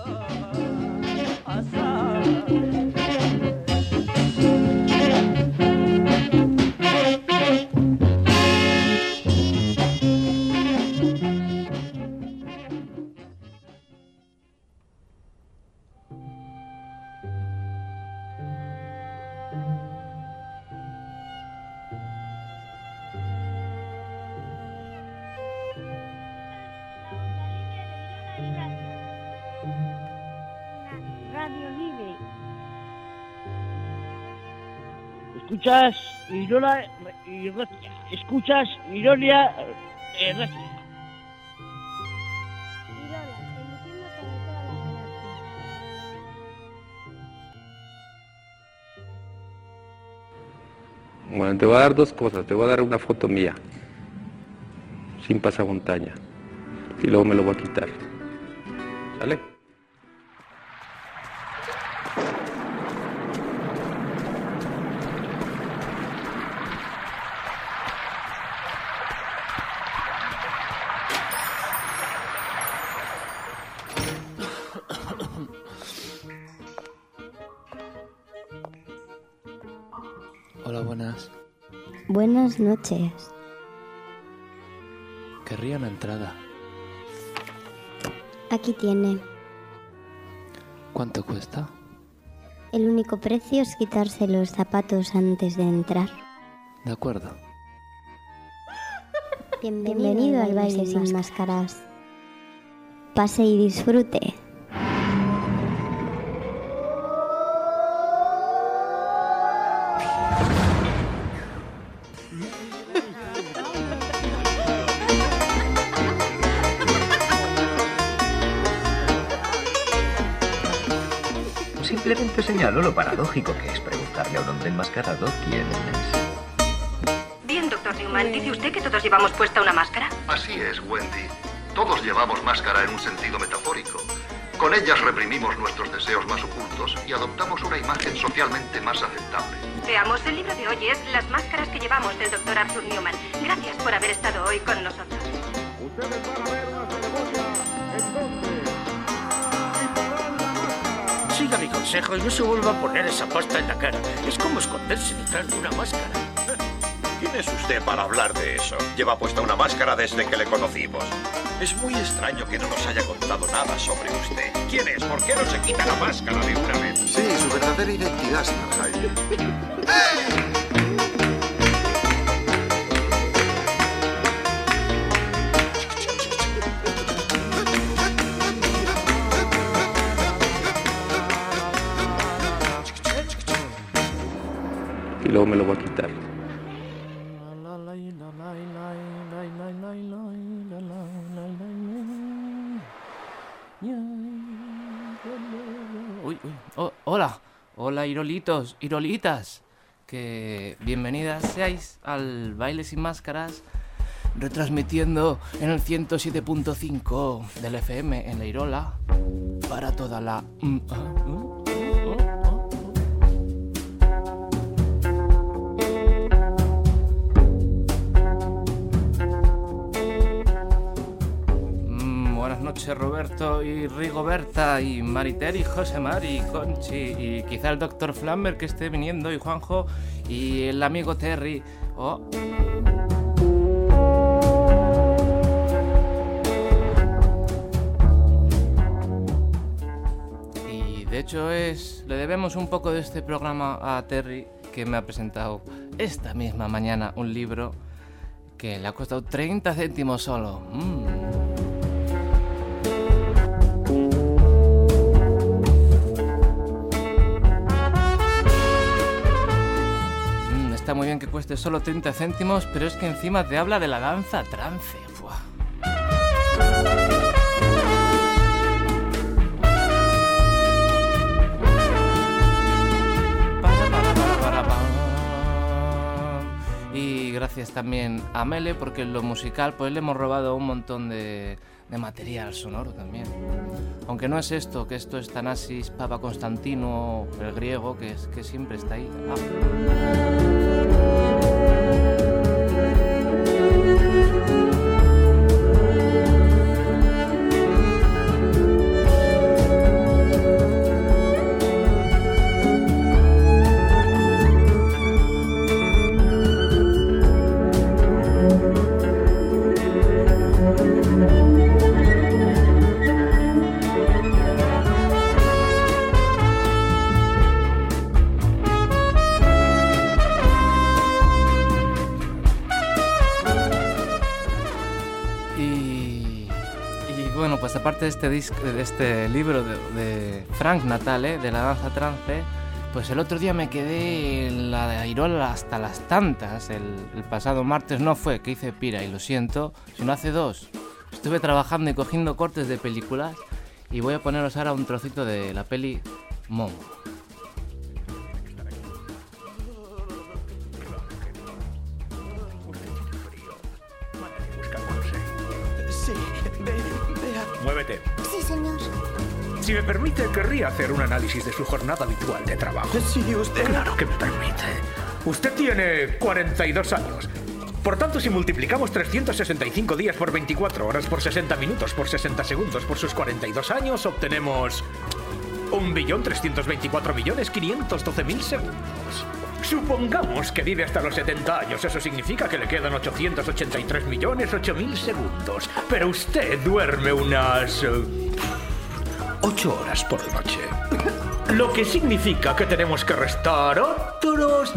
Escuchas Irola y Racia. Escuchas Irolia Racia. Irola, emitiendo para toda la galaxia. Bueno, te voy a dar dos cosas. Te voy a dar una foto mía, sin pasamontaña, y luego me lo voy a quitar. ¿Sale? Hola, buenas. Buenas noches. Querría una entrada. Aquí tiene. ¿Cuánto cuesta? El único precio es quitarse los zapatos antes de entrar. De acuerdo. Bienvenido al baile sin máscaras. Pase y disfrute. Simplemente señalo lo paradójico que es preguntarle a un hombre enmascarado quién es. Bien, doctor Newman, ¿dice usted que todos llevamos puesta una máscara? Así es, Wendy. Todos llevamos máscara en un sentido metafórico. Con ellas reprimimos nuestros deseos más ocultos y adoptamos una imagen socialmente más aceptable. Veamos, el libro de hoy es Las máscaras que llevamos, del doctor Arthur Newman. Gracias por haber estado hoy con nosotros. Ustedes van a ver una ceremonia en donde... Siga mi consejo y no se vuelva a poner esa pasta en la cara. Es como esconderse detrás de una máscara. ¿Quién es usted para hablar de eso? Lleva puesta una máscara desde que le conocimos. Es muy extraño que no nos haya contado nada sobre usted. ¿Quién es? ¿Por qué no se quita la máscara de una vez? Sí, su verdadera identidad, señor Hyde. Y luego me lo voy a quitar. Uy. Hola, Irolitos, Irolitas. Que bienvenidas seáis al Baile Sin Máscaras, retransmitiendo en el 107.5 del FM en la Irola para toda la... Buenas noches, Roberto y Rigoberta y Mariter y José Mari y Conchi y quizá el doctor Flamber que esté viniendo y Juanjo y el amigo Terry. Y de hecho le debemos un poco de este programa a Terry, que me ha presentado esta misma mañana un libro que le ha costado 30 céntimos solo. Está muy bien que cueste solo 30 céntimos, pero es que encima te habla de la danza trance. ¡Fua! Y gracias también a Mele, porque en lo musical pues le hemos robado un montón de material sonoro también. Aunque no es esto, que esto es Thanasis Papa Constantino, el griego, que siempre está ahí. aparte de este libro de Frank Natale, de la danza trance, pues el otro día me quedé en la de Airola hasta las tantas. El pasado martes no fue, que hice pira y lo siento, sino hace 2. Estuve trabajando y cogiendo cortes de películas y voy a poneros ahora un trocito de la peli Momo. Sí, muévete. Sí, señor. Si me permite, querría hacer un análisis de su jornada habitual de trabajo. Sí, usted. Claro que me permite. Usted tiene 42 años. Por tanto, si multiplicamos 365 días por 24 horas, por 60 minutos, por 60 segundos, por sus 42 años, obtenemos 1.324.512.000 segundos. Supongamos que vive hasta los 70 años. Eso significa que le quedan 883.008.000 segundos. Pero usted duerme unas 8 horas por noche. Lo que significa que tenemos que restar otros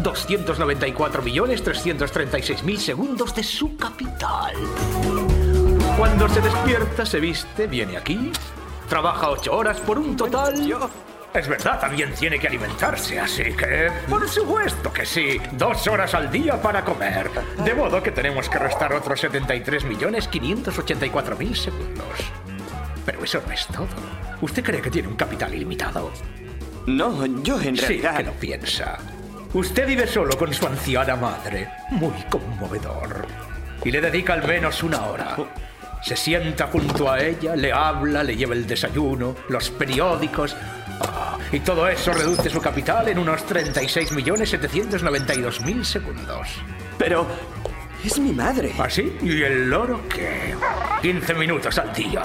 294.336.000 segundos de su capital. Cuando se despierta, se viste, viene aquí, trabaja 8 horas por un total... Es verdad, también tiene que alimentarse, así que... Por supuesto que sí, 2 horas al día para comer. De modo que tenemos que restar otros 73.584.000 segundos. Pero eso no es todo. ¿Usted cree que tiene un capital ilimitado? No, yo en realidad... Sí, que lo piensa. Usted vive solo con su anciana madre. Muy conmovedor. Y le dedica al menos 1 hora. Se sienta junto a ella, le habla, le lleva el desayuno, los periódicos... y todo eso reduce su capital en unos 36.792.000 segundos. Pero... es mi madre. ¿Ah, sí? ¿Y el loro qué? 15 minutos al día.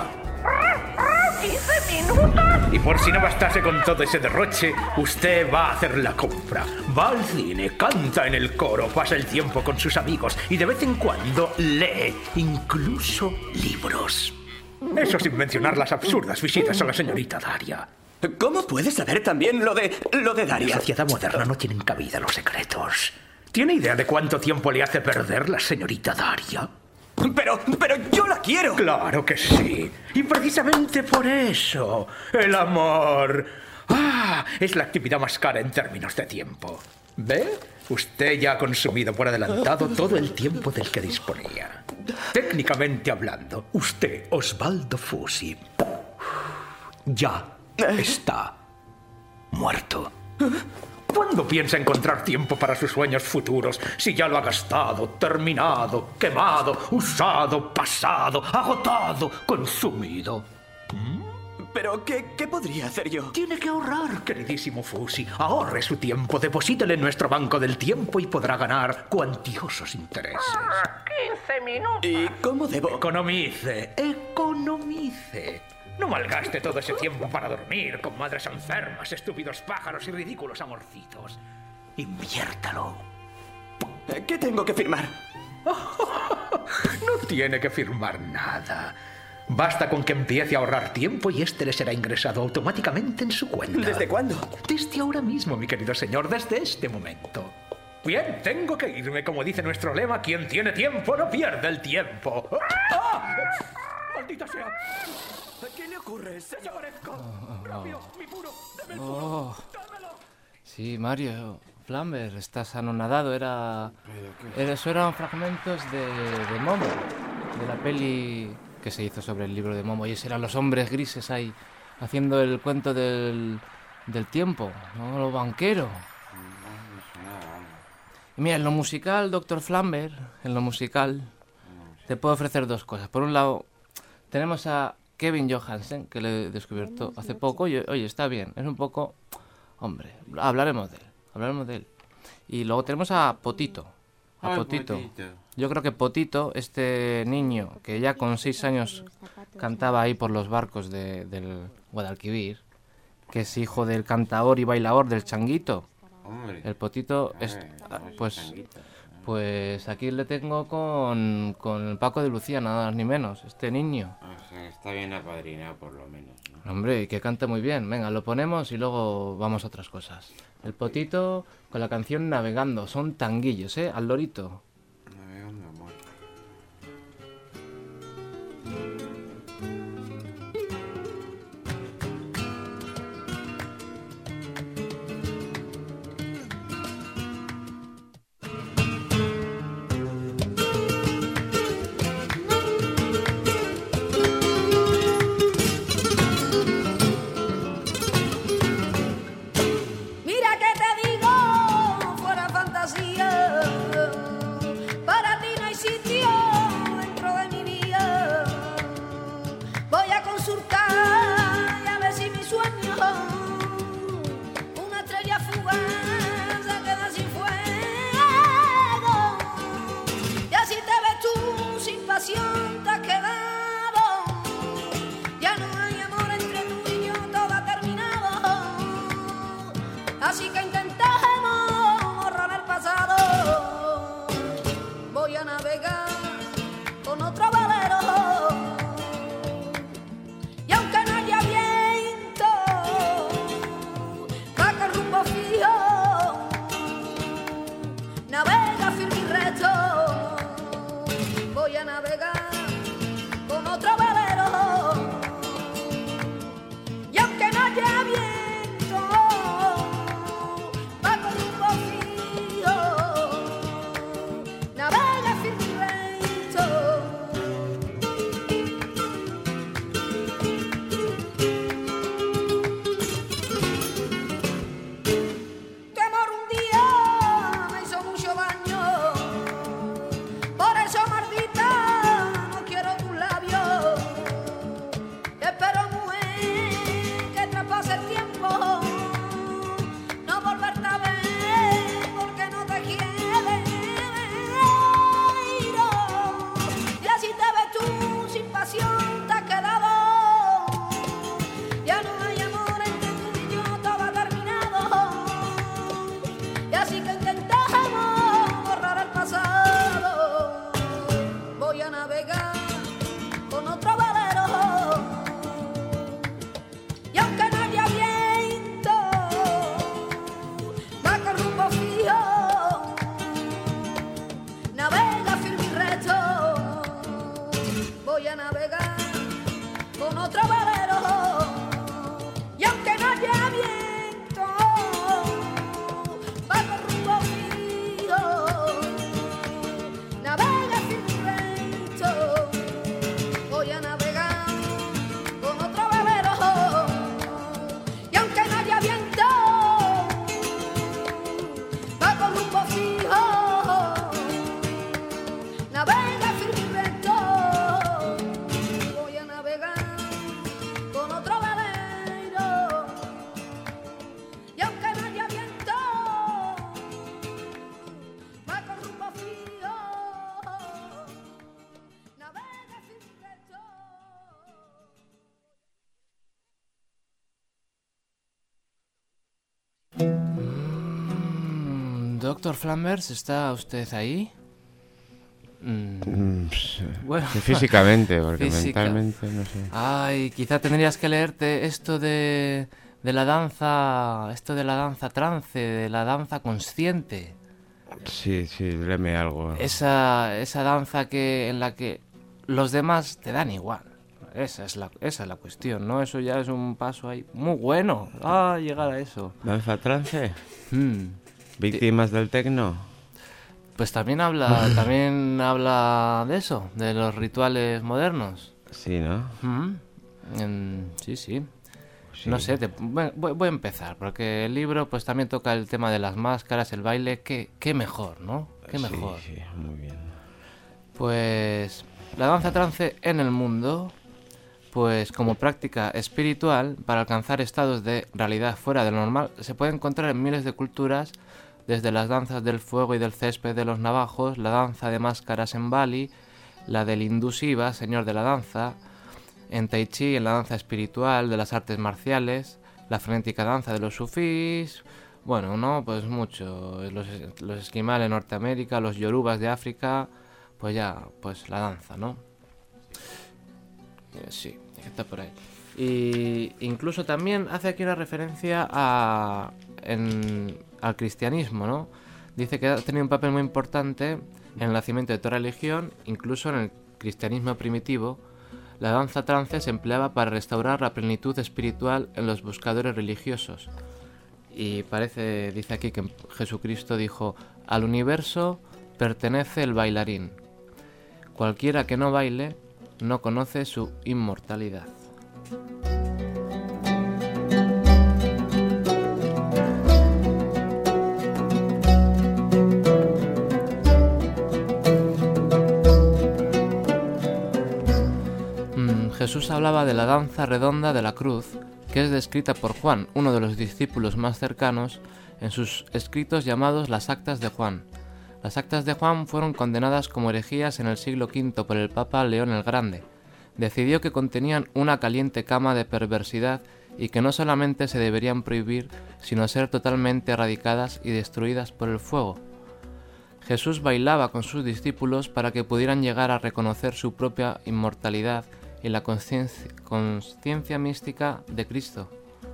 ¿15 minutos? Y por si no bastase con todo ese derroche, usted va a hacer la compra, va al cine, canta en el coro, pasa el tiempo con sus amigos y de vez en cuando lee, incluso libros. Eso sin mencionar las absurdas visitas a la señorita Daria. ¿Cómo puede saber también lo de Daria? En la sociedad moderna no tienen cabida los secretos. ¿Tiene idea de cuánto tiempo le hace perder la señorita Daria? Pero yo la quiero. Claro que sí. Y precisamente por eso, el amor... es la actividad más cara en términos de tiempo. ¿Ve? Usted ya ha consumido por adelantado todo el tiempo del que disponía. Técnicamente hablando, usted, Osvaldo Fusi, ya está muerto. ¿Cuándo piensa encontrar tiempo para sus sueños futuros si ya lo ha gastado, terminado, quemado, usado, pasado, agotado, consumido? ¿Pero qué podría hacer yo? Tiene que ahorrar, queridísimo Fusi. Ahorre su tiempo, deposítele en nuestro banco del tiempo y podrá ganar cuantiosos intereses. 15 minutos. ¿Y cómo debo? Economice. No malgaste todo ese tiempo para dormir con madres enfermas, estúpidos pájaros y ridículos amorcitos. Inviértalo. ¿Qué tengo que firmar? No tiene que firmar nada. Basta con que empiece a ahorrar tiempo y este le será ingresado automáticamente en su cuenta. ¿Desde cuándo? Desde ahora mismo, mi querido señor, desde este momento. Bien, tengo que irme, como dice nuestro lema, quien tiene tiempo no pierde el tiempo. ¡Maldita sea! ¿Qué le ocurre? ¡Desaparezco! ¡Rápido, mi puro! ¡Dame el puro! ¡Dámelo! Sí, Mario, Flamber, estás anonadado. Eso eran fragmentos de Momo, de la peli que se hizo sobre el libro de Momo. Y esos eran los hombres grises ahí, haciendo el cuento del tiempo, ¿no? Lo banquero. Y mira, en lo musical, Dr. Flamber, en lo musical, te puedo ofrecer 2 cosas. Por un lado, tenemos a Kevin Johansen, que le he descubierto hace poco. Y, oye, está bien, es un poco... Hombre, hablaremos de él. Y luego tenemos a Potito. Potito. Yo creo que Potito, este niño que ya con 6 años cantaba ahí por los barcos del Guadalquivir, que es hijo del cantaor y bailador del Changuito. Hombre. El Potito es... Pues aquí le tengo con el Paco de Lucía, nada más ni menos, este niño. O sea, está bien apadrinado por lo menos, ¿no? Hombre, y que canta muy bien. Venga, lo ponemos y luego vamos a otras cosas. El Potito con la canción Navegando. Son tanguillos, al lorito. Navegando, amor. Doctor Flanders, ¿está usted ahí? Bueno, físicamente, porque mentalmente no sé. Ay, quizá tendrías que leerte esto de la danza, trance, de la danza consciente. Sí, léeme algo. Esa danza en la que los demás te dan igual. Esa es la cuestión, ¿no? Eso ya es un paso ahí muy bueno. Llegar a eso. ¿Danza trance? ¿Víctimas del tecno? Pues también habla de eso, de los rituales modernos. Sí, ¿no? Sí. No sé, voy a empezar, porque el libro pues también toca el tema de las máscaras, el baile, qué mejor, ¿no? Qué mejor. Sí, muy bien. Pues la danza trance en el mundo, pues como práctica espiritual para alcanzar estados de realidad fuera de lo normal, se puede encontrar en miles de culturas, desde las danzas del fuego y del césped de los navajos, la danza de máscaras en Bali, la del hindú Shiva, señor de la danza, en Tai Chi, en la danza espiritual de las artes marciales, la frenética danza de los sufís, bueno, no, pues mucho, los esquimales de Norteamérica, los yorubas de África, pues la danza, ¿no? Sí, está por ahí. Y incluso también hace aquí una referencia al cristianismo, ¿no? Dice que ha tenido un papel muy importante en el nacimiento de toda religión, incluso en el cristianismo primitivo. La danza trance se empleaba para restaurar la plenitud espiritual en los buscadores religiosos. Y dice aquí que Jesucristo dijo: al universo pertenece el bailarín. Cualquiera que no baile no conoce su inmortalidad. Jesús hablaba de la danza redonda de la cruz, que es descrita por Juan, uno de los discípulos más cercanos, en sus escritos llamados las Actas de Juan. Las Actas de Juan fueron condenadas como herejías en el siglo V por el Papa León el Grande. Decidió que contenían una caliente cama de perversidad y que no solamente se deberían prohibir, sino ser totalmente erradicadas y destruidas por el fuego. Jesús bailaba con sus discípulos para que pudieran llegar a reconocer su propia inmortalidad y la consciencia mística de Cristo.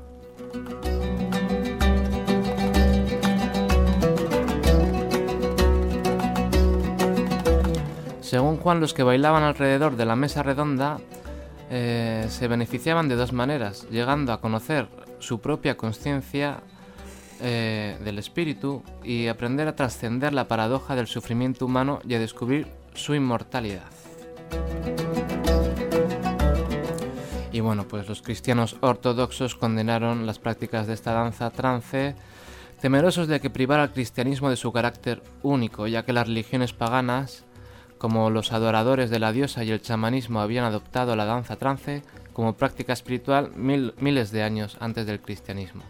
Según Juan, los que bailaban alrededor de la mesa redonda se beneficiaban de dos maneras, llegando a conocer su propia consciencia del espíritu y aprender a trascender la paradoja del sufrimiento humano y a descubrir su inmortalidad. Y bueno, pues los cristianos ortodoxos condenaron las prácticas de esta danza trance, temerosos de que privara al cristianismo de su carácter único, ya que las religiones paganas, como los adoradores de la diosa y el chamanismo, habían adoptado la danza trance como práctica espiritual miles de años antes del cristianismo.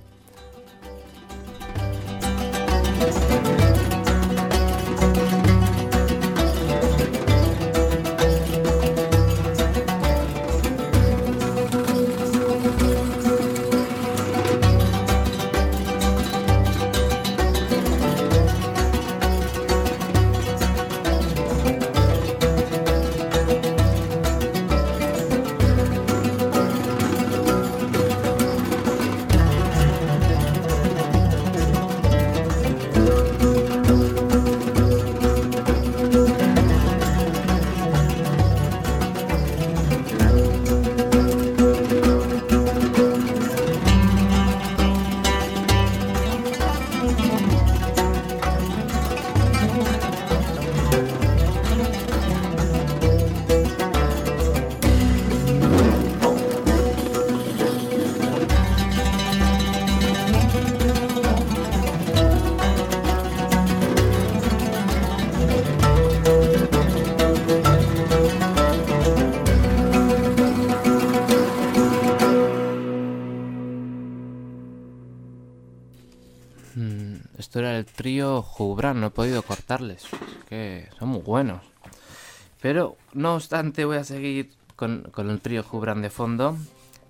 Esto era el trío Joubran, no he podido cortarles, es que son muy buenos. Pero, no obstante, voy a seguir con el trío Joubran de fondo.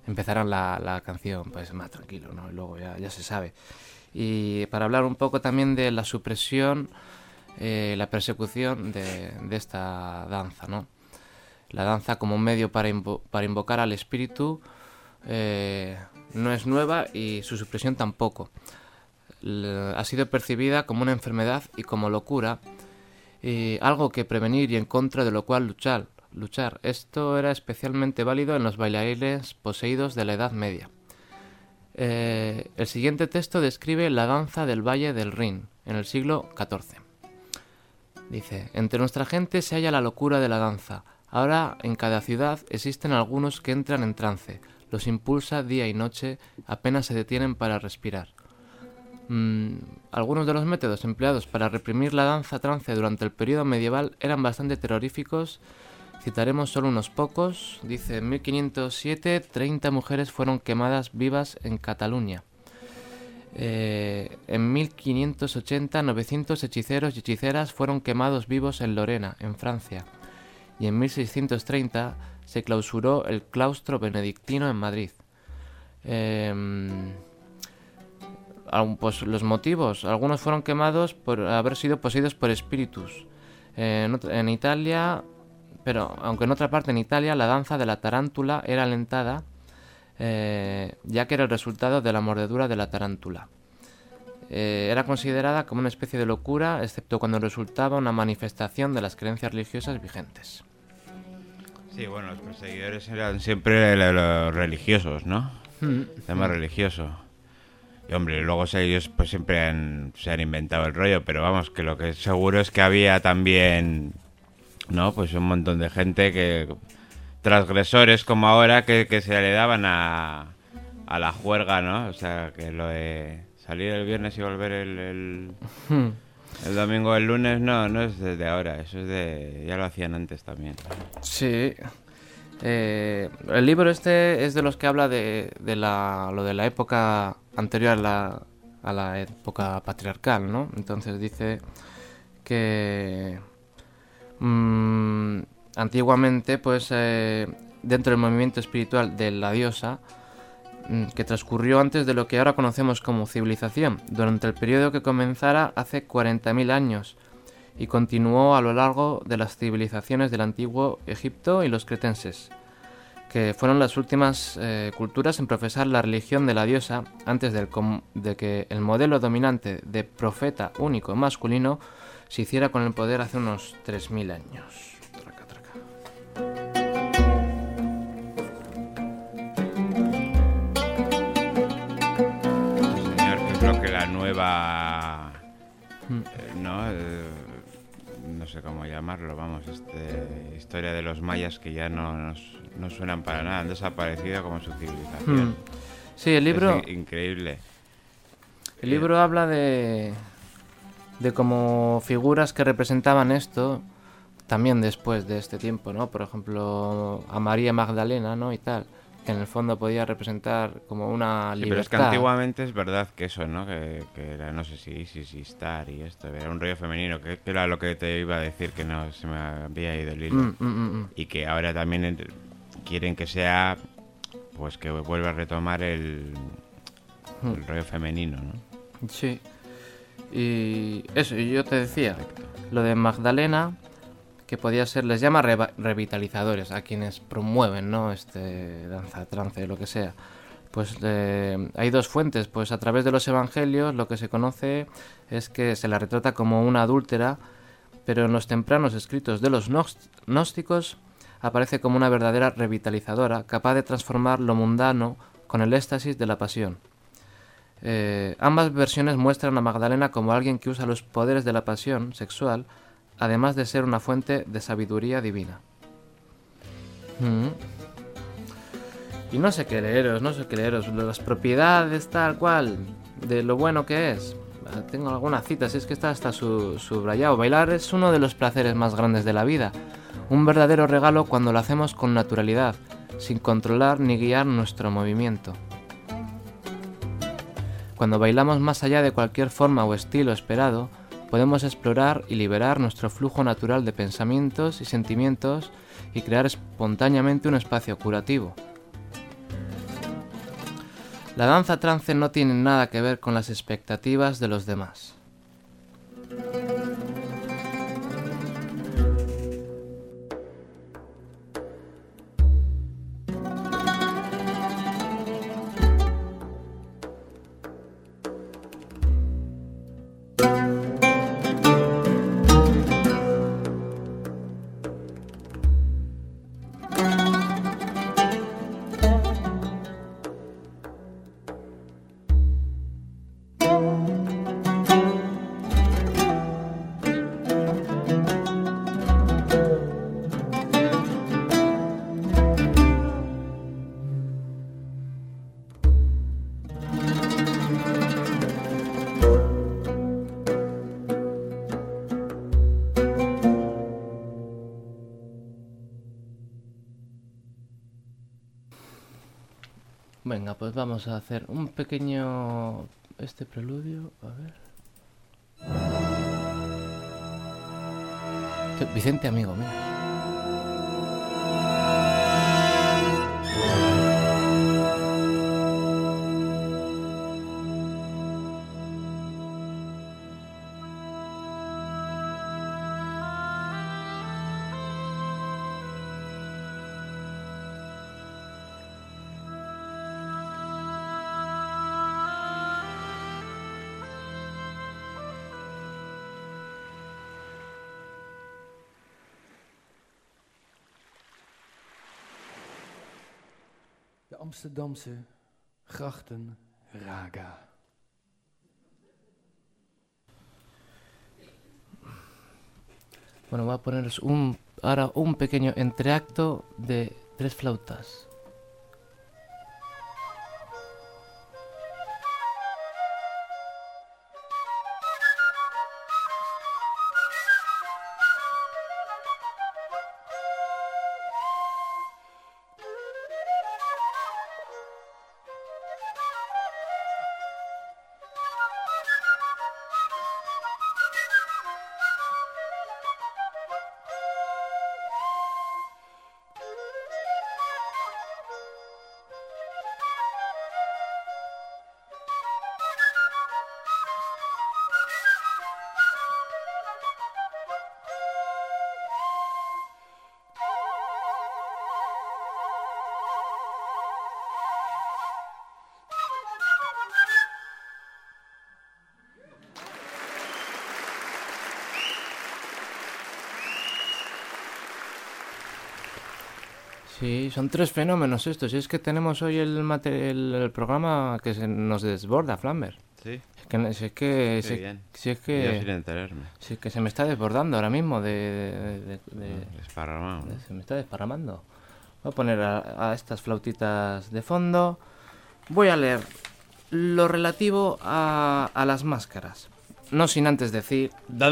empezarán la canción pues más tranquilo, ¿no? Y luego ya se sabe. Y para hablar un poco también de la supresión, la persecución de esta danza, ¿no? La danza como medio para invocar al espíritu no es nueva y su supresión tampoco. Ha sido percibida como una enfermedad y como locura, algo que prevenir y en contra de lo cual luchar. Esto era especialmente válido en los bailarines poseídos de la Edad Media. El siguiente texto describe la danza del Valle del Rin en el siglo XIV. Dice: entre nuestra gente se halla la locura de la danza. Ahora en cada ciudad existen algunos que entran en trance, los impulsa día y noche, apenas se detienen para respirar. Algunos de los métodos empleados para reprimir la danza trance durante el periodo medieval eran bastante terroríficos. Citaremos solo unos pocos. Dice: en 1507 30 mujeres fueron quemadas vivas en Cataluña. En 1580 900 hechiceros y hechiceras fueron quemados vivos en Lorena, en Francia. Y en 1630 se clausuró el claustro benedictino en Madrid. Pues los motivos: algunos fueron quemados por haber sido poseídos por espíritus. En Italia, pero aunque en otra parte en Italia, la danza de la tarántula era alentada, ya que era el resultado de la mordedura de la tarántula. Era considerada como una especie de locura, excepto cuando resultaba una manifestación de las creencias religiosas vigentes. Sí, bueno, los perseguidores eran siempre los religiosos, ¿no? El tema religioso. Y hombre, luego ellos pues siempre se han inventado el rollo, pero vamos, que lo que es seguro es que había también, ¿no? Pues un montón de gente que, transgresores como ahora, que se le daban a la juerga, ¿no? O sea, que lo de salir el viernes y volver el domingo o el lunes no es desde ahora, eso es ya lo hacían antes también. Sí. El libro este es de los que habla de lo de la época anterior a la época patriarcal, ¿no? Entonces dice que antiguamente, pues dentro del movimiento espiritual de la diosa, que transcurrió antes de lo que ahora conocemos como civilización, durante el periodo que comenzara hace 40.000 años y continuó a lo largo de las civilizaciones del antiguo Egipto y los cretenses, que fueron las últimas culturas en profesar la religión de la diosa antes de que el modelo dominante de profeta único masculino se hiciera con el poder hace unos 3.000 años. Traca, traca. Señor, que es lo que la nueva... no sé cómo llamarlo, vamos, historia de los mayas, que ya no suenan para nada, han desaparecido como su civilización. Sí, el libro... Es increíble. El libro habla de como figuras que representaban esto también después de este tiempo, ¿no? Por ejemplo, a María Magdalena, ¿no? Y tal, que en el fondo podía representar como una libertad. Pero es que antiguamente es verdad que eso, ¿no? Que era, no sé si Isis y Star y esto, era un rollo femenino, que era lo que te iba a decir, que no se me había ido el hilo. Y que ahora también quieren que sea, pues que vuelva a retomar el rollo femenino, ¿no? Sí. Y eso, yo te decía, lo de Magdalena, que podía ser, les llama revitalizadores a quienes promueven, ¿no? Danza, trance, lo que sea. Pues hay dos fuentes, pues a través de los evangelios lo que se conoce es que se la retrata como una adúltera, pero en los tempranos escritos de los gnósticos aparece como una verdadera revitalizadora, capaz de transformar lo mundano con el éxtasis de la pasión. Ambas versiones muestran a Magdalena como alguien que usa los poderes de la pasión sexual, además de ser una fuente de sabiduría divina. Y no sé qué leeros, las propiedades tal cual, de lo bueno que es. Tengo algunas citas, es que está hasta subrayado. Bailar es uno de los placeres más grandes de la vida, un verdadero regalo cuando lo hacemos con naturalidad, sin controlar ni guiar nuestro movimiento. Cuando bailamos más allá de cualquier forma o estilo esperado, podemos explorar y liberar nuestro flujo natural de pensamientos y sentimientos y crear espontáneamente un espacio curativo. La danza trance no tiene nada que ver con las expectativas de los demás. Venga, pues vamos a hacer un pequeño... preludio, a ver... Vicente, amigo, mira. De Amsterdamse Grachtenraga. Bueno, voy a poneros ahora un pequeño entreacto de 3 flautas. Sí, son 3 fenómenos estos. Y es que tenemos hoy el programa que se nos desborda, Flamber. Sí. Si es que Yo sin enterarme. Si es que se me está desbordando ahora mismo Desparramado, ¿no? Se me está desparramando. Voy a poner a estas flautitas de fondo. Voy a leer lo relativo a las máscaras. No sin antes decir...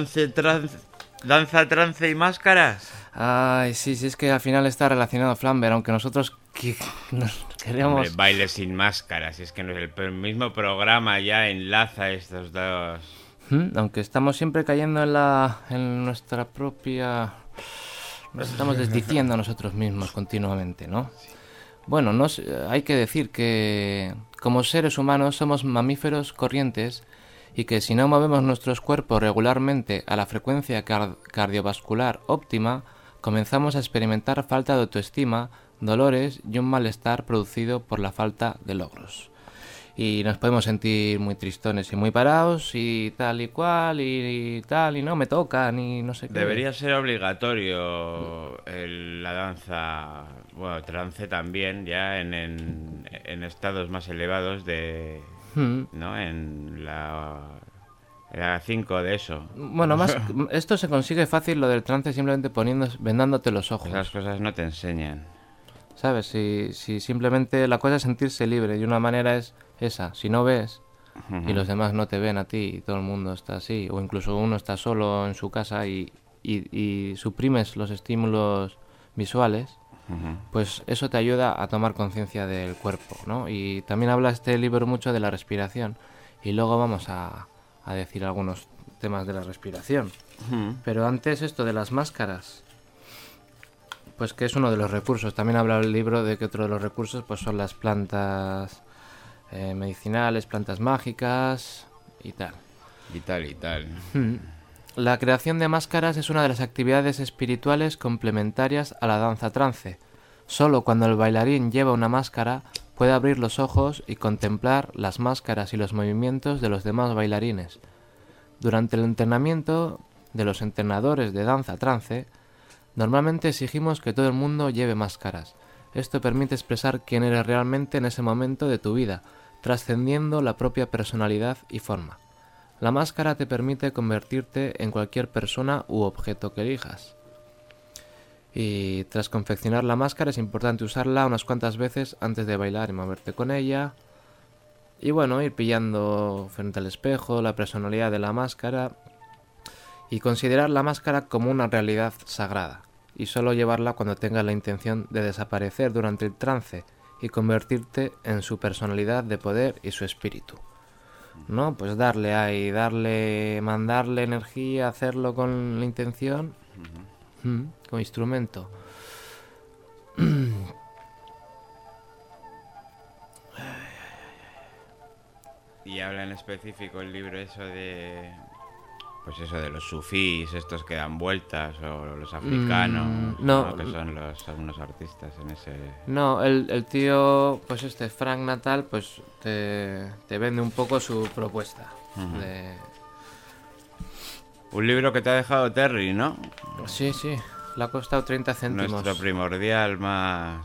¿Danza, trance y máscaras? Ay, sí, es que al final está relacionado, Flamber, aunque nosotros nos queremos... Hombre, baile sin máscaras, es que el mismo programa ya enlaza estos dos. Aunque estamos siempre cayendo en nuestra propia... Nos estamos desdiciendo a nosotros mismos continuamente, ¿no? Sí. Bueno, hay que decir que como seres humanos somos mamíferos corrientes y que si no movemos nuestros cuerpos regularmente a la frecuencia cardiovascular óptima, comenzamos a experimentar falta de autoestima, dolores y un malestar producido por la falta de logros. Y nos podemos sentir muy tristones y muy parados y tal y cual y tal y no me toca ni no sé qué. Debería ser obligatorio la danza, bueno, trance también, ya en estados más elevados de... ¿no? En la 5 de eso. Bueno, esto se consigue fácil, lo del trance, simplemente vendándote los ojos. Esas cosas no te enseñan. ¿Sabes? Si simplemente la cosa es sentirse libre y una manera es esa. Si no ves y los demás no te ven a ti y todo el mundo está así, o incluso uno está solo en su casa y suprimes los estímulos visuales, pues eso te ayuda a tomar conciencia del cuerpo, ¿no? Y también habla este libro mucho de la respiración y luego vamos a decir algunos temas de la respiración. Pero antes esto de las máscaras, pues que es uno de los recursos. También habla el libro de que otro de los recursos pues son las plantas medicinales, plantas mágicas y tal. Y tal. La creación de máscaras es una de las actividades espirituales complementarias a la danza trance. Solo cuando el bailarín lleva una máscara puede abrir los ojos y contemplar las máscaras y los movimientos de los demás bailarines. Durante el entrenamiento de los entrenadores de danza trance, normalmente exigimos que todo el mundo lleve máscaras. Esto permite expresar quién eres realmente en ese momento de tu vida, trascendiendo la propia personalidad y forma. La máscara te permite convertirte en cualquier persona u objeto que elijas. Y tras confeccionar la máscara es importante usarla unas cuantas veces antes de bailar y moverte con ella. Y bueno, ir pillando frente al espejo la personalidad de la máscara y considerar la máscara como una realidad sagrada. Y solo llevarla cuando tengas la intención de desaparecer durante el trance y convertirte en su personalidad de poder y su espíritu. ¿No? Pues mandarle energía, hacerlo con la intención, con instrumento. Y habla en específico el libro eso de... Pues eso de los sufís, estos que dan vueltas, o los africanos, no, que son algunos artistas en ese... No, el tío, pues Frank Natal, pues te vende un poco su propuesta. Un libro que te ha dejado Terry, ¿no? Sí, le ha costado 30 céntimos. Nuestro primordial más...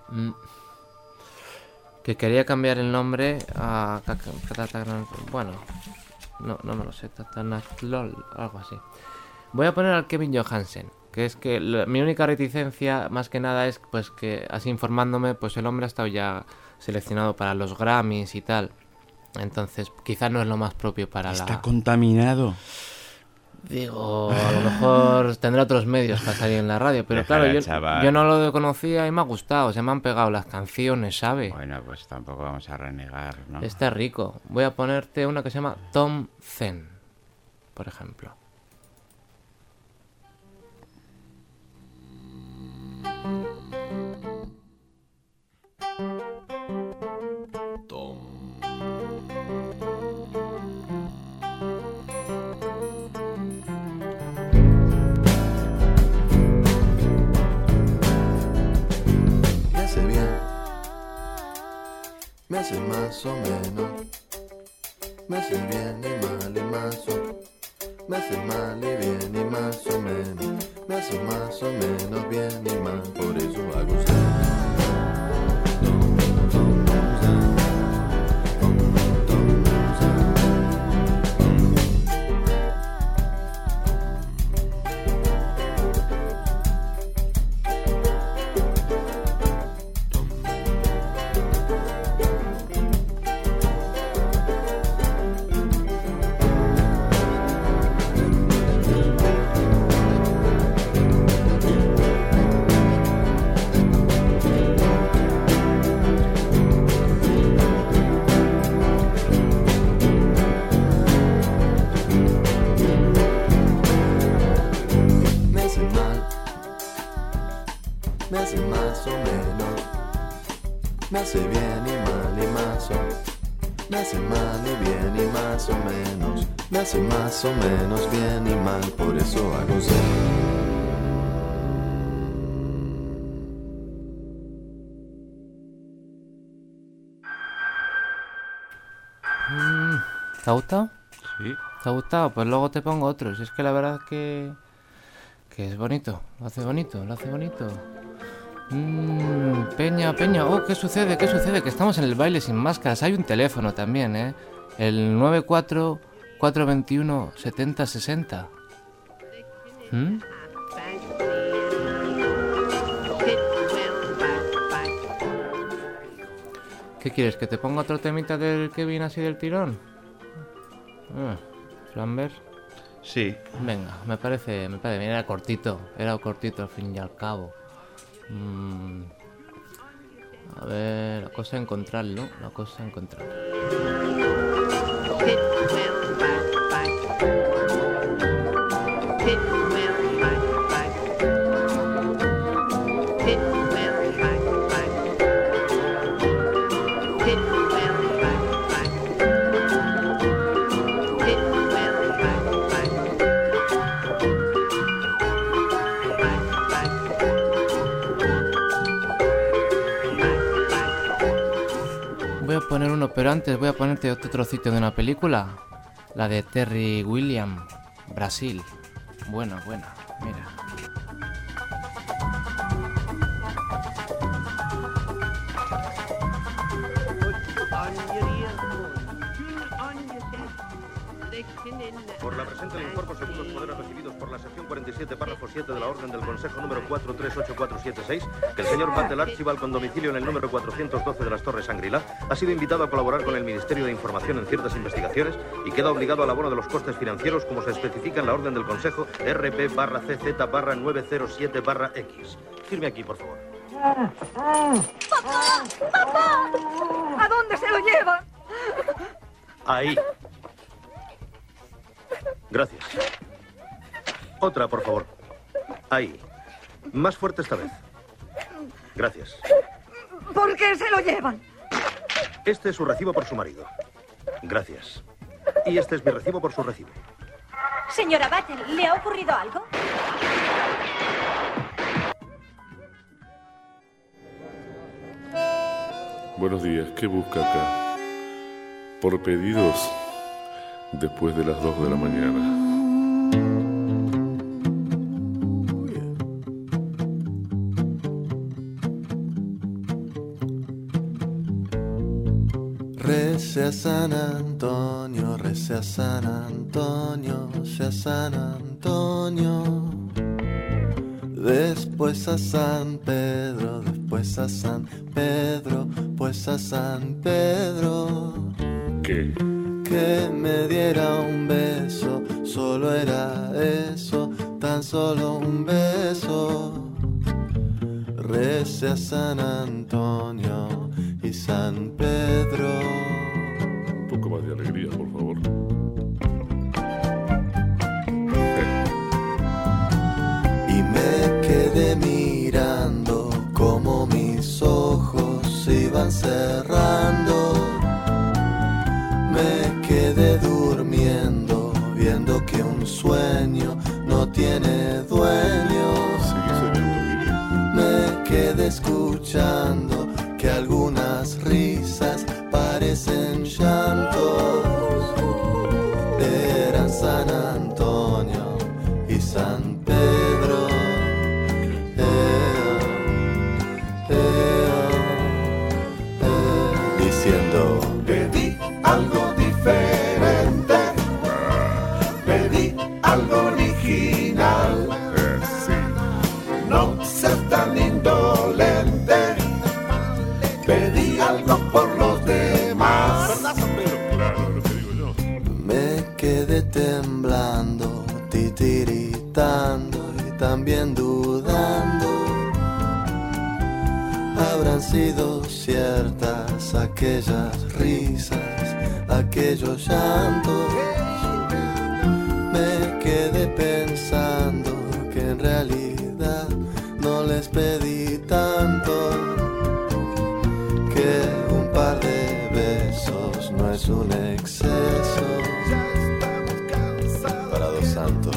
Que quería cambiar el nombre a... Bueno... No me lo sé, Tatanatlol, algo así. Voy a poner al Kevin Johansen, que es que mi única reticencia, más que nada, es pues que, así informándome, pues el hombre ha estado ya seleccionado para los Grammys y tal. Entonces, quizás no es lo más propio para Está contaminado. Digo, a lo mejor tendrá otros medios para salir en la radio, pero Déjala, claro, yo no lo conocía y me ha gustado, se me han pegado las canciones, ¿sabes? Bueno, pues tampoco vamos a renegar, ¿no? Está rico. Voy a ponerte una que se llama Tom Zen, por ejemplo. Me hace más o menos, me hace bien y mal y más o, me hace mal y bien y más o menos, me hace más o menos bien y mal, por eso hago más o menos bien y mal, por eso hago ¿Te ha gustado? Sí. ¿Te ha gustado? Pues luego te pongo otro. Si es que la verdad que es bonito. Lo hace bonito. Peña. Oh, ¿qué sucede? Que estamos en el baile sin máscaras. Hay un teléfono también, ¿eh? El 94-421-7060. ¿Qué quieres? ¿Que te ponga otro temita del Kevin así del tirón? ¿Flamber? Sí. Venga, me parece bien, era cortito al fin y al cabo. A ver, la cosa es encontrarlo, Bueno, pero antes voy a ponerte otro trocito de una película. La de Terry Gilliam, Brasil. Buena, mira. Por la presente le informo, según los poderes recibidos por la sección 47, párrafo 7 de la orden del Consejo número 438476, que el señor Batel Archibald, con domicilio en el número 412 de las Torres Shangri-La, ha sido invitado a colaborar con el Ministerio de Información en ciertas investigaciones y queda obligado al abono de los costes financieros como se especifica en la orden del Consejo RP/CZ/907/X. Firme aquí, por favor. ¡Papá! ¡Papá! ¿A dónde se lo lleva? Ahí. Gracias. Otra, por favor. Ahí. Más fuerte esta vez. Gracias. ¿Por qué se lo llevan? Este es su recibo por su marido. Gracias. Y este es mi recibo por su recibo. Señora Batel, ¿le ha ocurrido algo? Buenos días, ¿qué busca acá? Por pedidos, después de las 2 de la mañana. Rece a San Antonio, rece a San Antonio, sea San Antonio. Después a San Pedro, después a San Pedro, pues a San Pedro. ¿Qué? Que me diera un beso, solo era eso, tan solo un beso. Rece a San Antonio y San Pedro. Un poco más de alegría, por favor. Y me quedé mirando como mis ojos se iban cerrando. Me quedé durmiendo, viendo que un sueño no tiene dueño. Me quedé escuchando que algunas risas parecen llantos. Eran San Antonio y San Pedro. Diciendo: pedí algo diferente, pedí algo original. No seas tan indolente, pedí algo por los demás. Claro, lo que digo yo. Me quedé temblando, titiritando y también dudando. Habrán sido ciertas aquellas risas, aquellos llantos. Me quedé pensando que en realidad no les pedí tanto, que un par de besos no es un exceso para dos santos.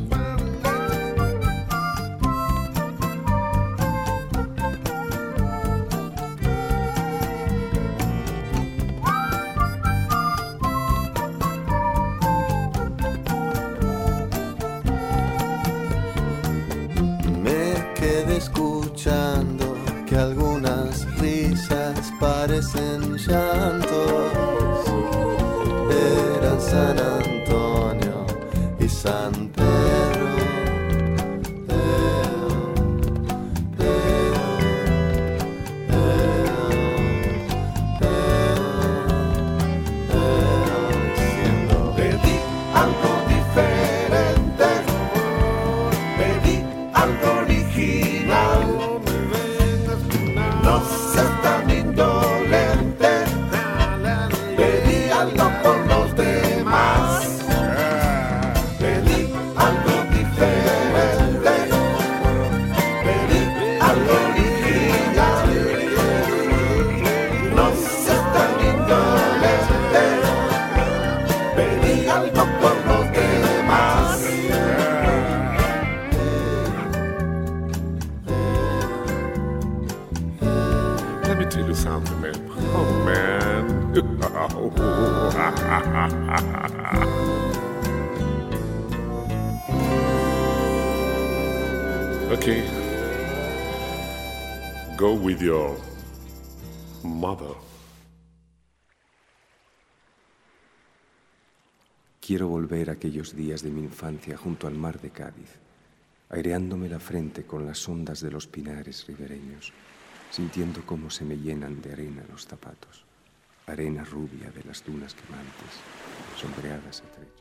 Escuchando que algunas risas parecen llantos. Eran San Antonio y San Pedro. Diciendo: pedí algo diferente, pedí algo original. No seas tan indolente, pedí algo por los demás. Pedí algo diferente, pedí algo original. No seas tan indolente, pedí algo por los demás. Let me tell you something, man. Oh, man. Okay. Go with your mother. Quiero volver a aquellos días de mi infancia junto al mar de Cádiz, aireándome la frente con las ondas de los pinares ribereños, sintiendo cómo se me llenan de arena los zapatos, arena rubia de las dunas quemantes, sombreadas a trechos.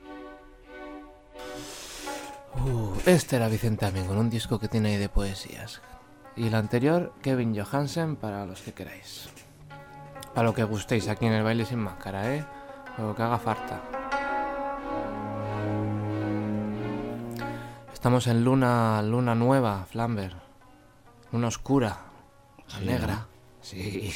Este era Vicente Amén, con un disco que tiene ahí de poesías. Y el anterior, Kevin Johansen, para los que queráis. Para lo que gustéis aquí en el Baile Sin Máscara, para lo que haga falta. Estamos en luna nueva, Flamber. Luna oscura, Sí, negra. ¿no? Sí.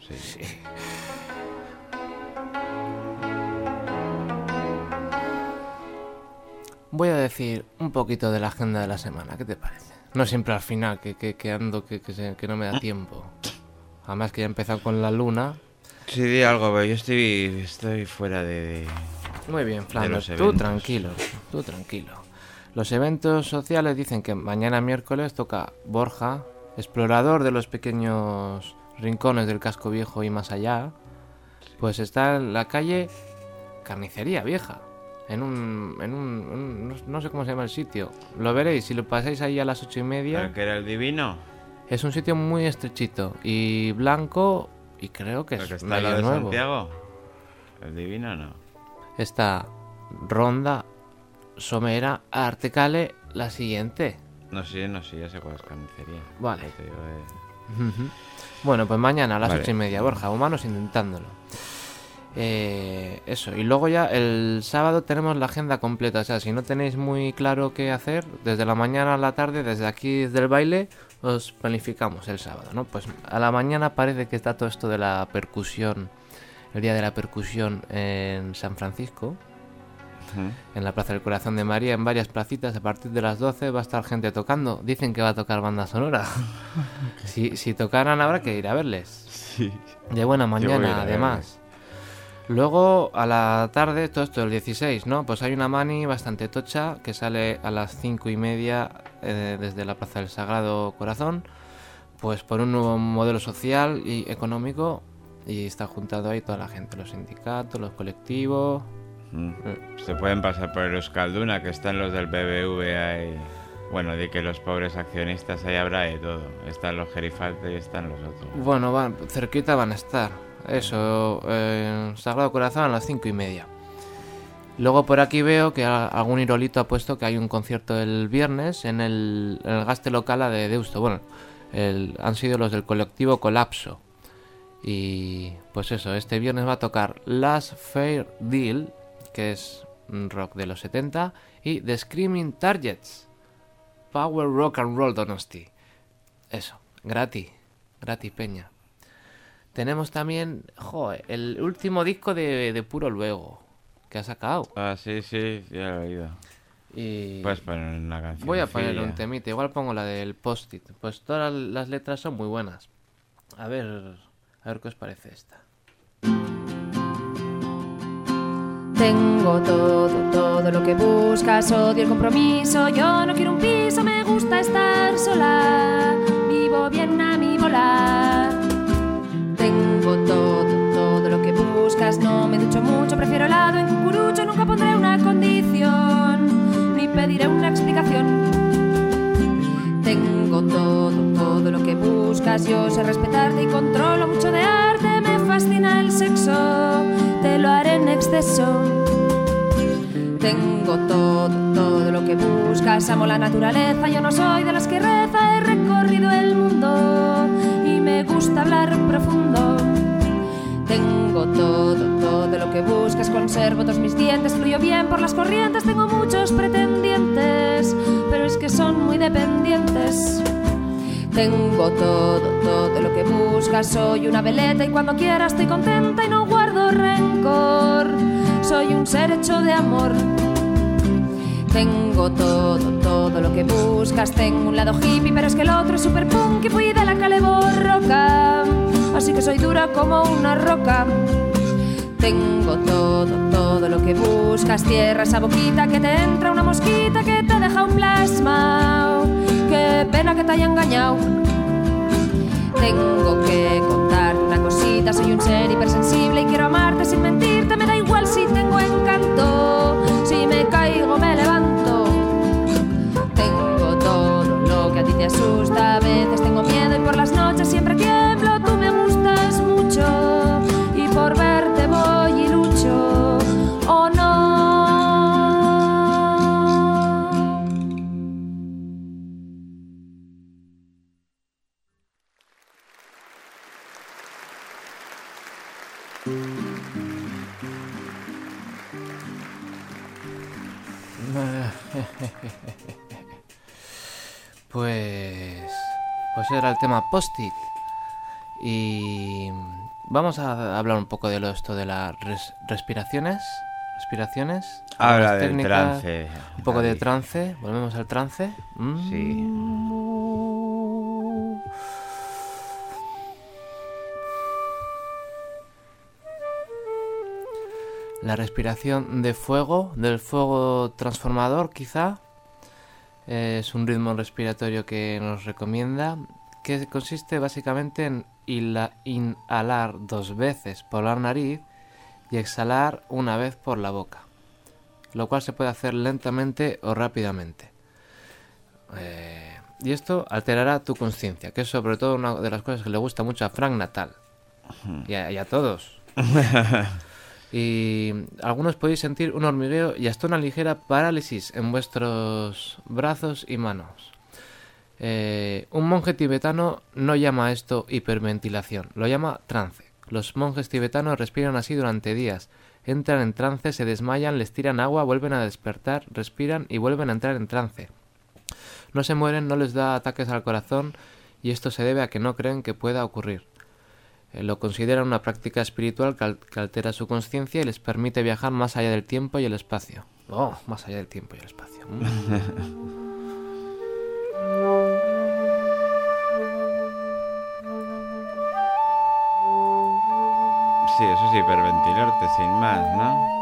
Voy a decir un poquito de la agenda de la semana, ¿qué te parece? No siempre al final, que ando, que no me da tiempo. Además que ya he empezado con la luna. Sí, di algo, pero yo estoy fuera de... Muy bien, Flanders, los tú eventos. tranquilo. Los eventos sociales dicen que mañana miércoles toca Borja, explorador de los pequeños rincones del casco viejo y más allá. Pues está en la calle Carnicería Vieja. No sé cómo se llama el sitio. Lo veréis, si lo pasáis ahí a las 8:30. ¿Pero que era el Divino? Es un sitio muy estrechito y blanco, y creo que ¿Pero que es está medio la de nuevo. Santiago? ¿El Divino no? Está Ronda, Somera, Artecale, la siguiente. No, sí, ya sé cuál es Carnicería. Vale. Lo que te digo es- Ujú. Bueno, pues mañana a las Vale. 8:30, Borja, humanos intentándolo. Eso, y luego ya el sábado tenemos la agenda completa. O sea, si no tenéis muy claro qué hacer, desde la mañana a la tarde, desde aquí, desde el baile, os planificamos el sábado, ¿no? Pues a la mañana parece que está todo esto de la percusión, el día de la percusión en San Francisco, en la Plaza del Corazón de María, en varias placitas. A partir de las 12 va a estar gente tocando. Dicen que va a tocar banda sonora. Si tocaran habrá que ir a verles. Sí. De buena Yo voy a ir mañana, a además. Luego, a la tarde, todo esto el 16, ¿no? Pues hay una mani bastante tocha que sale a las 5:30 desde la Plaza del Sagrado Corazón, pues por un nuevo modelo social y económico, y está juntado ahí toda la gente, los sindicatos, los colectivos. Se pueden pasar por el Euskalduna, que están los del BBVA ahí. Bueno, de que los pobres accionistas ahí habrá de todo. Están los gerifaltes y están los otros. Bueno, cerquita van a estar. Eso, Sagrado Corazón a las 5:30. Luego por aquí veo que algún irolito ha puesto que hay un concierto el viernes en el gaste local de Deusto. Bueno, han sido los del colectivo Colapso. Y pues eso, este viernes va a tocar Last Fair Deal, que es rock de los 70, y The Screaming Targets, Power Rock and Roll Donosti. Eso, gratis peña. Tenemos también, el último disco de Puro Luego, que ha sacado. Ah, sí, ya lo he oído. Y puedes poner una canción. voy a poner un temita, igual pongo la del Post-it. Pues todas las letras son muy buenas. A ver qué os parece esta. Tengo todo lo que buscas, odio el compromiso, yo no quiero un piso, me gusta estar sola, vivo bien a mi bola. Tengo todo lo que buscas, no me ducho mucho, prefiero helado en cucurucho, nunca pondré una condición, ni pediré una explicación. Tengo todo lo que buscas, yo sé respetarte y controlo mucho de arte, me fascina el sexo, te lo haré en exceso. Tengo todo lo que buscas, amo la naturaleza, yo no soy de las que reza, he recorrido el mundo y me gusta hablar profundo. Tengo todo lo que buscas, conservo todos mis dientes, fluyo bien por las corrientes, tengo muchos pretendientes, pero es que son muy dependientes. Tengo todo lo que buscas, soy una veleta y cuando quiera estoy contenta y no guardo rencor, soy un ser hecho de amor. Tengo todo lo que buscas, tengo un lado hippie pero es que el otro es super punk y fui de la calle borroca, así que soy dura como una roca. Tengo todo lo que buscas. Cierra esa boquita que te entra una mosquita que te deja un plasma. Qué pena que te haya engañado. Tengo que contarte una cosita. Soy un ser hipersensible y quiero amarte sin mentirte. Me da igual si tengo encanto. Si me caigo me levanto. Tengo todo lo que a ti te asusta. A veces tengo miedo y por las noches siempre tiemblo. Tú me gustas mucho y por verte voy y lucho. ¿O no? Pues era el tema Post-it. Y vamos a hablar un poco de esto de las respiraciones. Habla del técnicas, trance. Un poco de trance. Volvemos al trance. Sí. La respiración de fuego, del fuego transformador quizá, es un ritmo respiratorio que nos recomienda, que consiste básicamente en inhalar 2 veces por la nariz y exhalar 1 vez por la boca, lo cual se puede hacer lentamente o rápidamente. Y esto alterará tu conciencia, que es sobre todo una de las cosas que le gusta mucho a Frank Natal y a todos. Y algunos podéis sentir un hormigueo y hasta una ligera parálisis en vuestros brazos y manos. Un monje tibetano no llama a esto hiperventilación, lo llama trance. Los monjes tibetanos respiran así durante días. Entran en trance, se desmayan, les tiran agua, vuelven a despertar, respiran y vuelven a entrar en trance. No se mueren, no les da ataques al corazón y esto se debe a que no creen que pueda ocurrir. Lo consideran una práctica espiritual que altera su conciencia y les permite viajar más allá del tiempo y el espacio. Oh, más allá del tiempo y el espacio. Sí, eso es hiperventilarte sin más,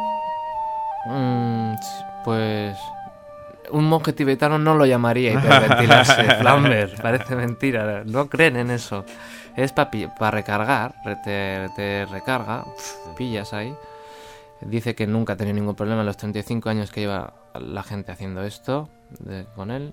¿no? Pues un monje tibetano no lo llamaría hiperventilarse, Flambert, parece mentira, no creen en eso. Es para recargar, te recarga, pillas ahí. Dice que nunca ha tenido ningún problema en los 35 años que lleva la gente haciendo esto con él.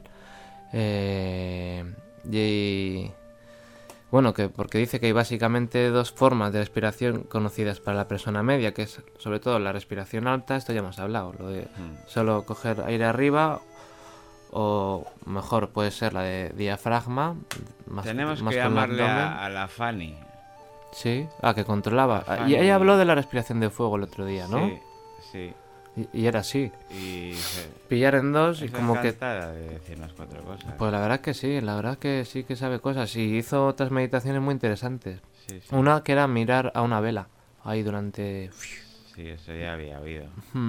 Y bueno, porque dice que hay básicamente 2 formas de respiración conocidas para la persona media, que es sobre todo la respiración alta, esto ya hemos hablado, lo de solo coger aire arriba, o mejor puede ser la de diafragma. Tenemos que llamarle a la Fanny. Sí, que controlaba. Y ella habló de la respiración de fuego el otro día, ¿no? Sí. Y era así. Pillar en 2 y como que... de decir unas 4 cosas. Pues la verdad que sí que sabe cosas. Y hizo otras meditaciones muy interesantes. Sí. Una que era mirar a una vela ahí durante... Sí, eso ya había oído.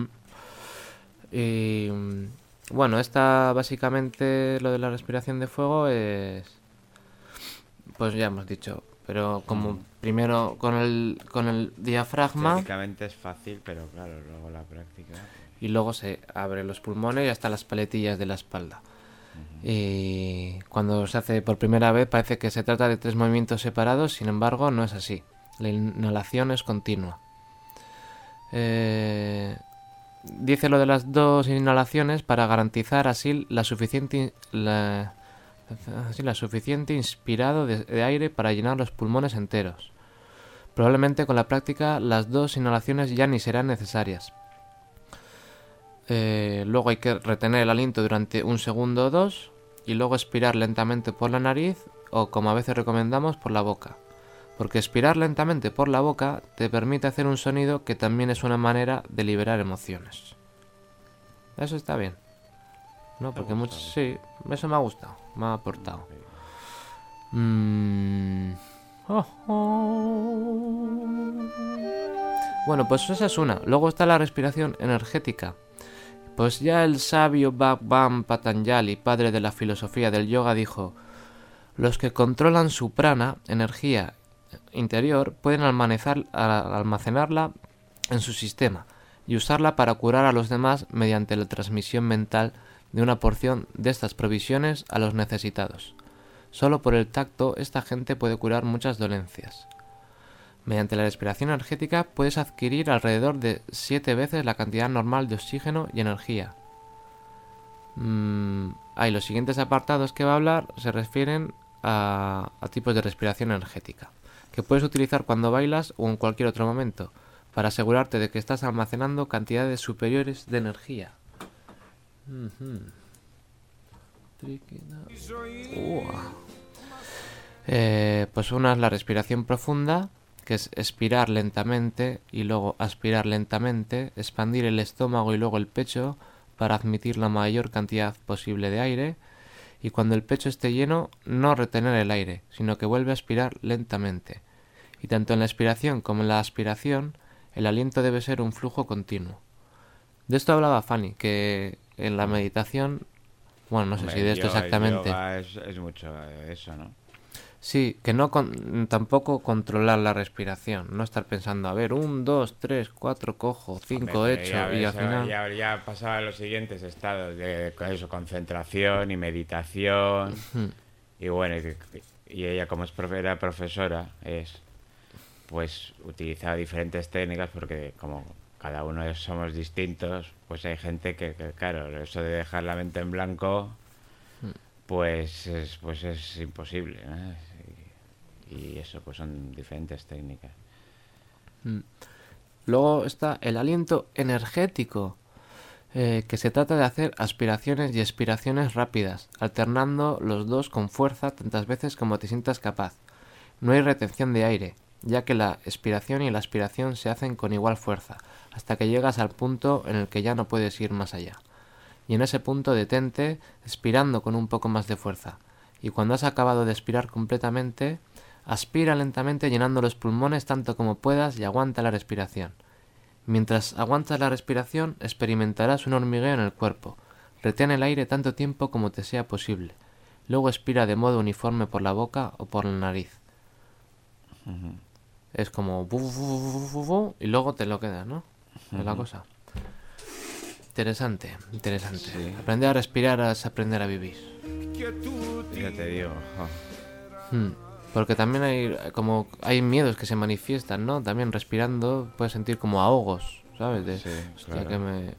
Y bueno, esta básicamente lo de la respiración de fuego es... Pues ya hemos dicho, pero como primero con el diafragma... Teóricamente es fácil, pero claro, luego la práctica... Y luego se abre los pulmones y hasta las paletillas de la espalda. Y cuando se hace por primera vez parece que se trata de 3 movimientos separados, sin embargo no es así. La inhalación es continua. Dice lo de las 2 inhalaciones para garantizar así la suficiente inspirado de aire para llenar los pulmones enteros. Probablemente con la práctica las 2 inhalaciones ya ni serán necesarias. Luego hay que retener el aliento durante 1 segundo o 2 y luego expirar lentamente por la nariz o, como a veces recomendamos, por la boca. Porque expirar lentamente por la boca te permite hacer un sonido que también es una manera de liberar emociones. Eso está bien. No, porque muchos... Sí, eso me ha gustado, me ha aportado. Bueno, pues esa es una. Luego está la respiración energética. Pues ya el sabio Bhagwan Patanjali, padre de la filosofía del yoga, dijo: los que controlan su prana, energía interior, pueden almacenarla en su sistema y usarla para curar a los demás mediante la transmisión mental de una porción de estas provisiones a los necesitados. Solo por el tacto esta gente puede curar muchas dolencias. Mediante la respiración energética puedes adquirir alrededor de 7 veces la cantidad normal de oxígeno y energía. Los siguientes apartados que va a hablar se refieren a tipos de respiración energética, que puedes utilizar cuando bailas o en cualquier otro momento, para asegurarte de que estás almacenando cantidades superiores de energía. Pues una es la respiración profunda, que es expirar lentamente y luego aspirar lentamente, expandir el estómago y luego el pecho para admitir la mayor cantidad posible de aire, y cuando el pecho esté lleno, no retener el aire, sino que vuelve a aspirar lentamente. Y tanto en la expiración como en la aspiración, el aliento debe ser un flujo continuo. De esto hablaba Fanny, que en la meditación, bueno, no sé si de esto exactamente. Es mucho eso, ¿no? Sí, que no tampoco controlar la respiración, no estar pensando, a ver, 1, 2, 3, 4 cojo, 5 hecho, y al final... Ya pasaba a los siguientes estados de eso, concentración y meditación. Y bueno, y ella como era profesora, pues utilizaba diferentes técnicas porque como cada uno somos distintos, pues hay gente que claro, eso de dejar la mente en blanco, pues es imposible, ¿no? Y eso, pues son diferentes técnicas. Luego está el aliento energético, que se trata de hacer aspiraciones y expiraciones rápidas, alternando los dos con fuerza tantas veces como te sientas capaz. No hay retención de aire, ya que la expiración y la aspiración se hacen con igual fuerza, hasta que llegas al punto en el que ya no puedes ir más allá. Y en ese punto detente, expirando con un poco más de fuerza. Y cuando has acabado de expirar completamente, aspira lentamente llenando los pulmones tanto como puedas y aguanta la respiración. Mientras aguantas la respiración, experimentarás un hormigueo en el cuerpo. Retén el aire tanto tiempo como te sea posible. Luego expira de modo uniforme por la boca o por la nariz. Es como... y luego te lo quedas, ¿no? Es la cosa. Interesante. Sí. Aprender a respirar es aprender a vivir. Ya te digo. Porque también hay miedos que se manifiestan, ¿no? También respirando puedes sentir como ahogos, ¿sabes? Claro. Que me...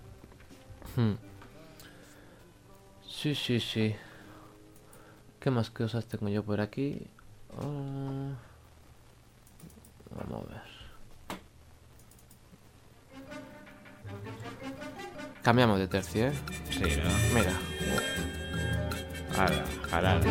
Sí. ¿Qué más cosas tengo yo por aquí? Vamos a ver. Cambiamos de tercio, ¿eh? Sí, ¿no? Mira. Jalar.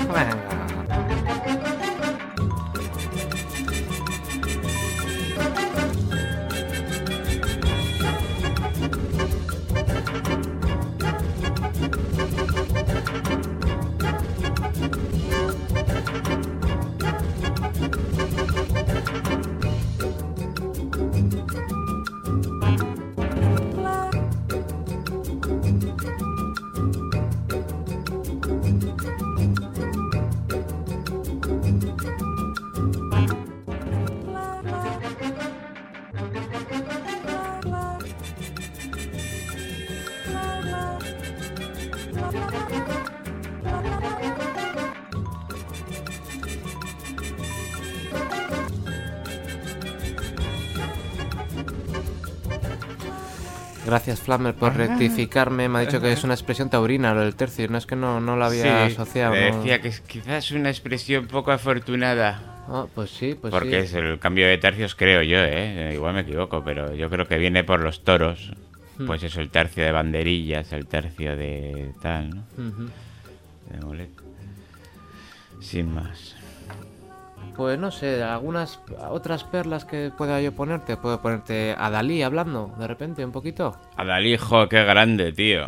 Gracias, Flammer, por rectificarme. Me ha dicho que es una expresión taurina, lo del tercio. No es que no lo había asociado. Decía que quizás es una expresión poco afortunada. Pues sí. Porque es el cambio de tercios, creo yo, igual me equivoco, pero yo creo que viene por los toros. Pues eso, el tercio de banderillas, el tercio de tal, ¿no? De muleta. Sin más. Pues no sé, algunas otras perlas que pueda yo ponerte. Puedo ponerte a Dalí hablando, de repente, un poquito. A Dalí, qué grande, tío.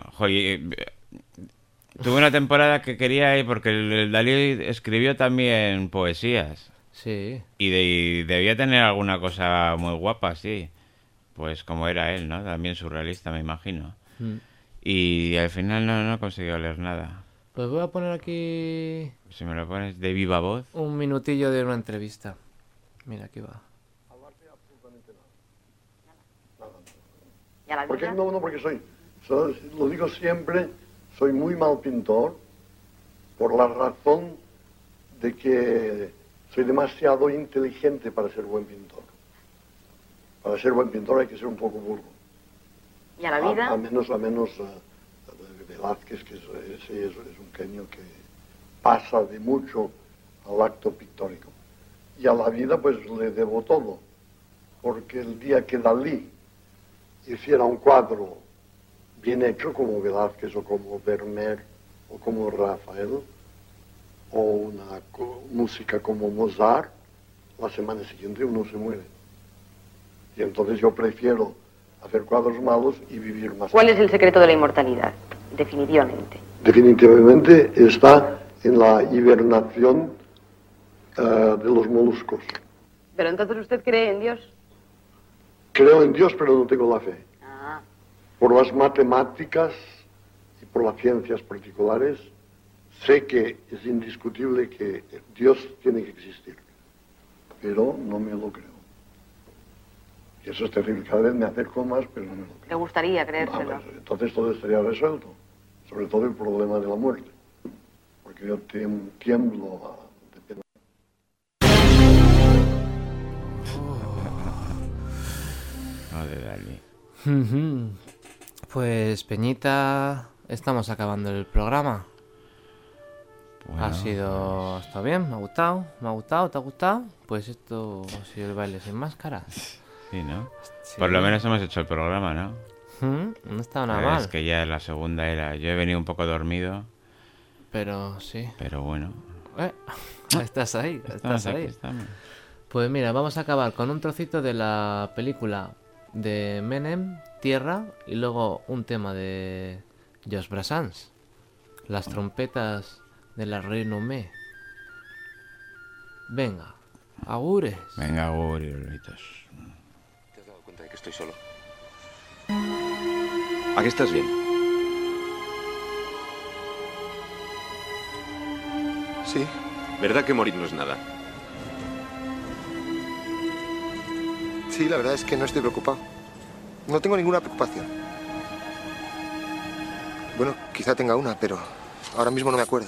Tuve una temporada que quería ir porque el Dalí escribió también poesías. Sí. Y debía tener alguna cosa muy guapa, sí. Pues como era él, ¿no? También surrealista, me imagino. Y al final no consiguió leer nada. Pues voy a poner aquí... Si me lo pones de viva voz. Un minutillo de una entrevista. Mira, aquí va. ¿Y a la Porque, vida? no, porque lo digo siempre, soy muy mal pintor por la razón de que soy demasiado inteligente para ser buen pintor. Para ser buen pintor hay que ser un poco burro. ¿Y a la vida? A menos Velázquez, que es un genio que pasa de mucho al acto pictórico. Y a la vida pues le debo todo, porque el día que Dalí hiciera un cuadro bien hecho como Velázquez o como Vermeer o como Rafael, o una música como Mozart, la semana siguiente uno se muere. Y entonces yo prefiero hacer cuadros malos y vivir más. ¿Cuál es el secreto de la inmortalidad? Definitivamente. Definitivamente está en la hibernación de los moluscos. Pero entonces usted cree en Dios. Creo en Dios, pero no tengo la fe. Ah. Por las matemáticas y por las ciencias particulares, sé que es indiscutible que Dios tiene que existir, pero no me lo creo. Y eso es terrible. Cada vez me acerco más, pero no me lo creo. ¿Le gustaría creérselo? Entonces todo estaría resuelto, sobre todo el problema de la muerte, porque yo tiemblo de pena. No, de Dalí. Pues Peñita, estamos acabando el programa. Bueno, Ha estado bien, me ha gustado, ¿te ha gustado? Pues esto ha sido el baile sin máscara. Sí, ¿no? Sí. Por lo menos hemos hecho el programa, ¿no? No estaba nada mal. Es que ya la segunda era... Yo he venido un poco dormido. Pero sí. Pero bueno. Estás ahí, estás ahí. Estamos. Pues mira, vamos a acabar con un trocito de la película de Menem, Tierra, y luego un tema de Georges Brassens, las trompetas de la Renommée. Venga, agures. Venga, agures, Lolitos. ¿Te has dado cuenta de que estoy solo? ¿A qué estás bien? Sí, ¿verdad que morir no es nada? Sí, la verdad es que no estoy preocupado. No tengo ninguna preocupación. Bueno, quizá tenga una, pero ahora mismo no me acuerdo.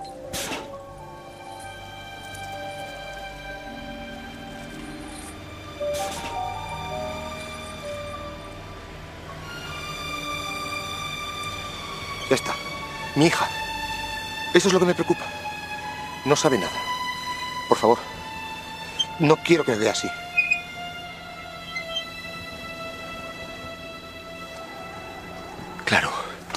Ya está. Mi hija. Eso es lo que me preocupa. No sabe nada. Por favor. No quiero que me vea así. Claro.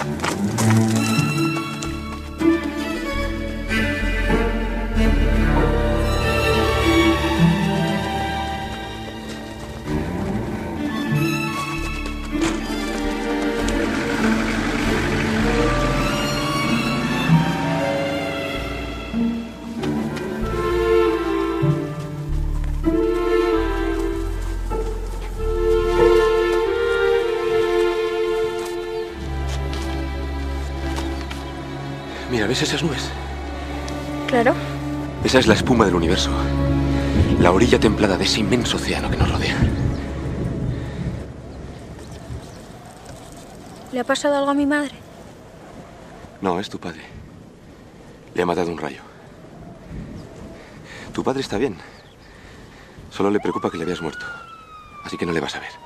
Mira, ¿ves esas nubes? Claro. Esa es la espuma del universo. La orilla templada de ese inmenso océano que nos rodea. ¿Le ha pasado algo a mi madre? No, es tu padre. Le ha matado un rayo. Tu padre está bien. Solo le preocupa que le habías muerto. Así que no le vas a ver.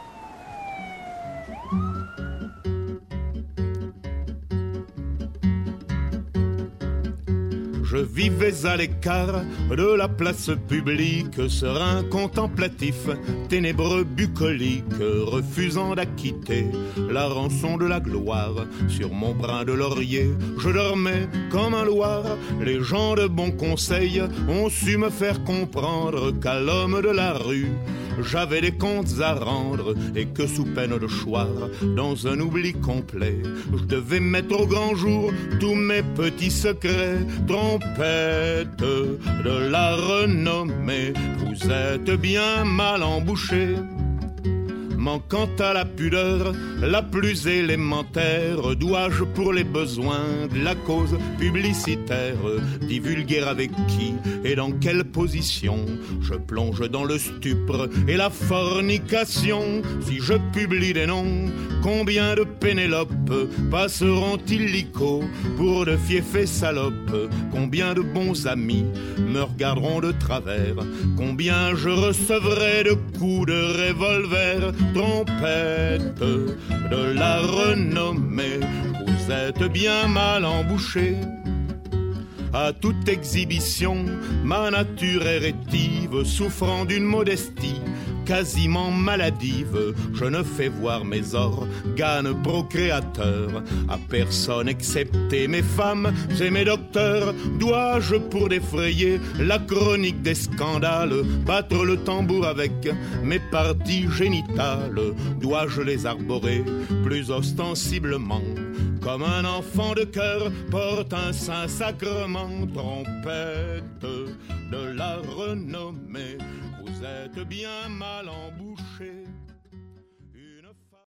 Je vivais à l'écart de la place publique, serein contemplatif, ténébreux bucolique, refusant d'acquitter la rançon de la gloire. Sur mon brin de laurier, je dormais comme un loir. Les gens de bon conseil ont su me faire comprendre qu'à l'homme de la rue, j'avais des comptes à rendre et que sous peine de choir, dans un oubli complet, je devais mettre au grand jour tous mes petits secrets. Trompette de la renommée, vous êtes bien mal embouchée. Manquant à la pudeur la plus élémentaire, dois-je pour les besoins de la cause publicitaire divulguer avec qui et dans quelle position je plonge dans le stupre et la fornication? Si je publie des noms, combien de Pénélope passeront illico pour de fiefs salopes? Combien de bons amis me regarderont de travers? Combien je recevrai de coups de revolver? Trompette de la renommée, vous êtes bien mal embouchée. À toute exhibition, ma nature est rétive, souffrant d'une modestie quasiment maladive. Je ne fais voir mes organes procréateurs à personne excepté mes femmes et mes docteurs. Dois-je pour défrayer la chronique des scandales battre le tambour avec mes parties génitales? Dois-je les arborer plus ostensiblement comme un enfant de cœur porte un saint sacrement? Trompette de la renommée, vous êtes bien mal embouché.